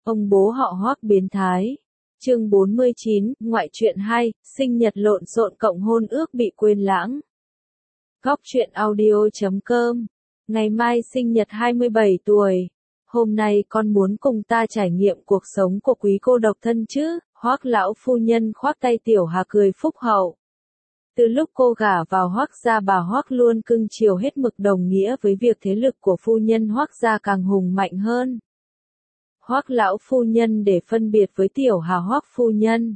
Ông bố họ Hoắc biến thái. Chương 49, ngoại truyện 2, sinh nhật lộn xộn cộng hôn ước bị quên lãng. Góc truyện audio.com. Ngày mai sinh nhật 27 tuổi. Hôm nay con muốn cùng ta trải nghiệm cuộc sống của quý cô độc thân chứ? Hoắc lão phu nhân khoác tay Tiểu Hà cười phúc hậu. Từ lúc cô gả vào Hoắc gia, bà Hoắc luôn cưng chiều hết mực, đồng nghĩa với việc thế lực của phu nhân Hoắc gia càng hùng mạnh hơn. Hoắc lão phu nhân để phân biệt với Tiểu Hà Hoắc phu nhân.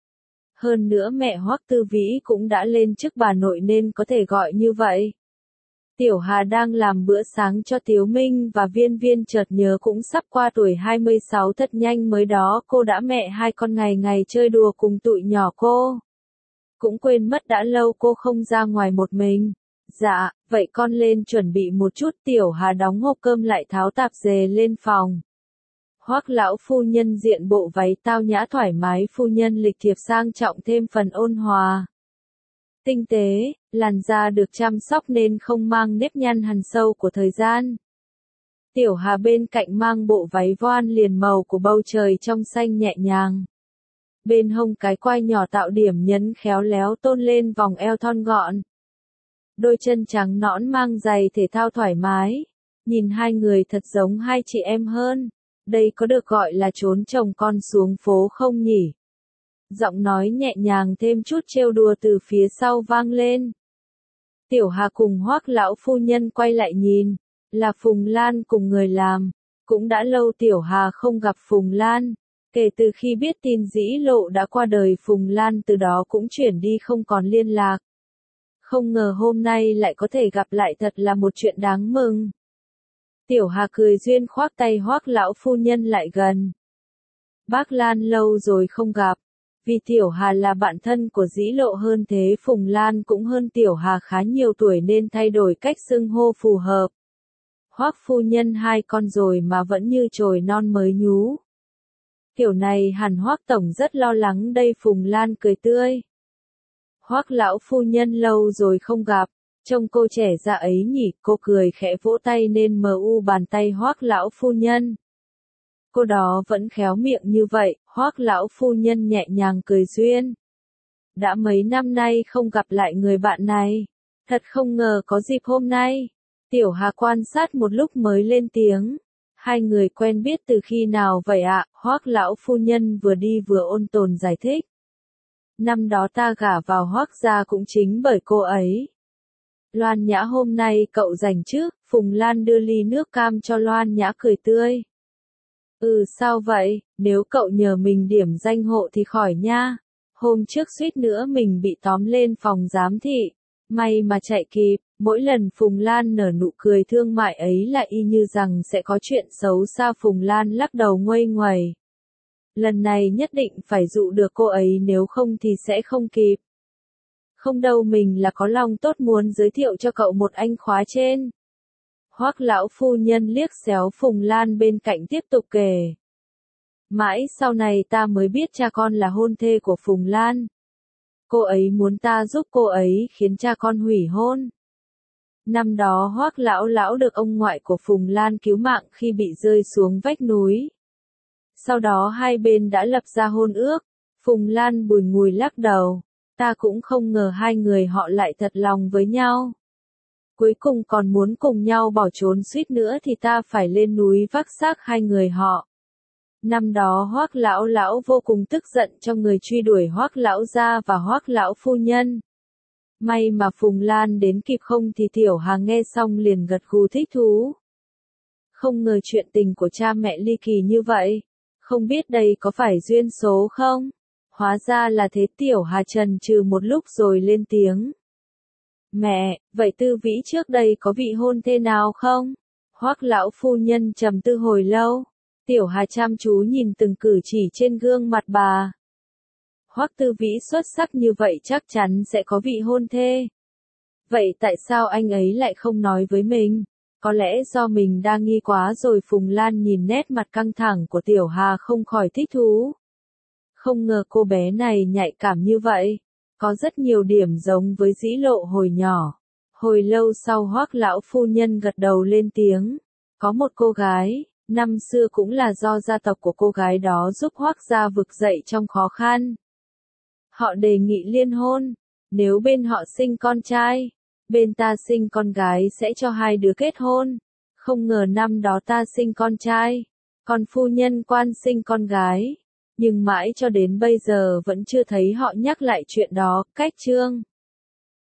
Hơn nữa mẹ Hoắc Tư Vĩ cũng đã lên chức bà nội nên có thể gọi như vậy. Tiểu Hà đang làm bữa sáng cho Tiếu Minh và Viên Viên chợt nhớ cũng sắp qua tuổi 26 thật nhanh, mới đó cô đã mẹ hai con, ngày ngày chơi đùa cùng tụi nhỏ cô. Cũng quên mất đã lâu cô không ra ngoài một mình. Dạ, vậy con lên chuẩn bị một chút. Tiểu Hà đóng hộp cơm lại tháo tạp dề lên phòng. Hoắc lão phu nhân diện bộ váy tao nhã thoải mái, phu nhân lịch thiệp sang trọng thêm phần ôn hòa. Tinh tế, làn da được chăm sóc nên không mang nếp nhăn hằn sâu của thời gian. Tiểu Hà bên cạnh mang bộ váy voan liền màu của bầu trời trong xanh nhẹ nhàng. Bên hông cái quai nhỏ tạo điểm nhấn khéo léo tôn lên vòng eo thon gọn. Đôi chân trắng nõn mang giày thể thao thoải mái. Nhìn hai người thật giống hai chị em hơn. Đây có được gọi là trốn chồng con xuống phố không nhỉ? Giọng nói nhẹ nhàng thêm chút trêu đùa từ phía sau vang lên. Tiểu Hà cùng Hoắc lão phu nhân quay lại nhìn, là Phùng Lan cùng người làm. Cũng đã lâu Tiểu Hà không gặp Phùng Lan. Kể từ khi biết tin Dĩ Lộ đã qua đời, Phùng Lan từ đó cũng chuyển đi không còn liên lạc. Không ngờ hôm nay lại có thể gặp lại, thật là một chuyện đáng mừng. Tiểu Hà cười duyên khoác tay Hoắc lão phu nhân lại gần. Bác Lan lâu rồi không gặp. Vì Tiểu Hà là bạn thân của Dĩ Lộ, hơn thế Phùng Lan cũng hơn Tiểu Hà khá nhiều tuổi nên thay đổi cách xưng hô phù hợp. Hoắc phu nhân hai con rồi mà vẫn như chồi non mới nhú. Kiểu này hẳn Hoắc tổng rất lo lắng đây. Phùng Lan cười tươi. Hoắc lão phu nhân lâu rồi không gặp, trông cô trẻ ra ấy nhỉ? Cô cười khẽ vỗ tay nên mờ u bàn tay Hoắc lão phu nhân. Cô đó vẫn khéo miệng như vậy. Hoắc lão phu nhân nhẹ nhàng cười duyên. Đã mấy năm nay không gặp lại người bạn này, thật không ngờ có dịp hôm nay. Tiểu Hà quan sát một lúc mới lên tiếng. Hai người quen biết từ khi nào vậy ạ? Hoắc lão phu nhân vừa đi vừa ôn tồn giải thích. Năm đó ta gả vào Hoắc gia cũng chính bởi cô ấy. Loan Nhã, hôm nay cậu rảnh chứ? Phùng Lan đưa ly nước cam cho Loan Nhã cười tươi. Sao vậy? Nếu cậu nhờ mình điểm danh hộ thì khỏi nha. Hôm trước suýt nữa mình bị tóm lên phòng giám thị. May mà chạy kịp. Mỗi lần Phùng Lan nở nụ cười thương mại ấy là y như rằng sẽ có chuyện xấu xa. Phùng Lan lắc đầu nguây nguẩy. Lần này nhất định phải dụ được cô ấy, nếu không thì sẽ không kịp. Không đâu, mình là có lòng tốt muốn giới thiệu cho cậu một anh khóa trên. Hoắc lão phu nhân liếc xéo Phùng Lan bên cạnh tiếp tục kể. Mãi sau này ta mới biết cha con là hôn thê của Phùng Lan. Cô ấy muốn ta giúp cô ấy khiến cha con hủy hôn. Năm đó Hoắc lão được ông ngoại của Phùng Lan cứu mạng khi bị rơi xuống vách núi. Sau đó hai bên đã lập ra hôn ước. Phùng Lan bùi ngùi lắc đầu. Ta cũng không ngờ hai người họ lại thật lòng với nhau. Cuối cùng còn muốn cùng nhau bỏ trốn, suýt nữa thì ta phải lên núi vác xác hai người họ. Năm đó Hoắc lão vô cùng tức giận cho người truy đuổi Hoắc lão gia và Hoắc lão phu nhân. May mà Phùng Lan đến kịp, không thì Tiểu Hà nghe xong liền gật gù thích thú. Không ngờ chuyện tình của cha mẹ ly kỳ như vậy. Không biết đây có phải duyên số không? Hóa ra là thế. Tiểu Hà chần chừ một lúc rồi lên tiếng. Mẹ, vậy Tư Vĩ trước đây có vị hôn thê nào không? Hoắc lão phu nhân trầm tư hồi lâu. Tiểu Hà chăm chú nhìn từng cử chỉ trên gương mặt bà. Hoắc Tư Vĩ xuất sắc như vậy chắc chắn sẽ có vị hôn thê. Vậy tại sao anh ấy lại không nói với mình? Có lẽ do mình đa nghi quá rồi. Phùng Lan nhìn nét mặt căng thẳng của Tiểu Hà không khỏi thích thú. Không ngờ cô bé này nhạy cảm như vậy. Có rất nhiều điểm giống với Dĩ Lộ hồi nhỏ. Hồi lâu sau Hoắc lão phu nhân gật đầu lên tiếng. Có một cô gái, Năm xưa cũng là do gia tộc của cô gái đó giúp Hoắc gia vực dậy trong khó khăn. Họ đề nghị liên hôn, nếu bên họ sinh con trai, bên ta sinh con gái sẽ cho hai đứa kết hôn. Không ngờ năm đó ta sinh con trai, còn phu nhân quan sinh con gái. Nhưng mãi cho đến bây giờ vẫn chưa thấy họ nhắc lại chuyện đó. Cách chương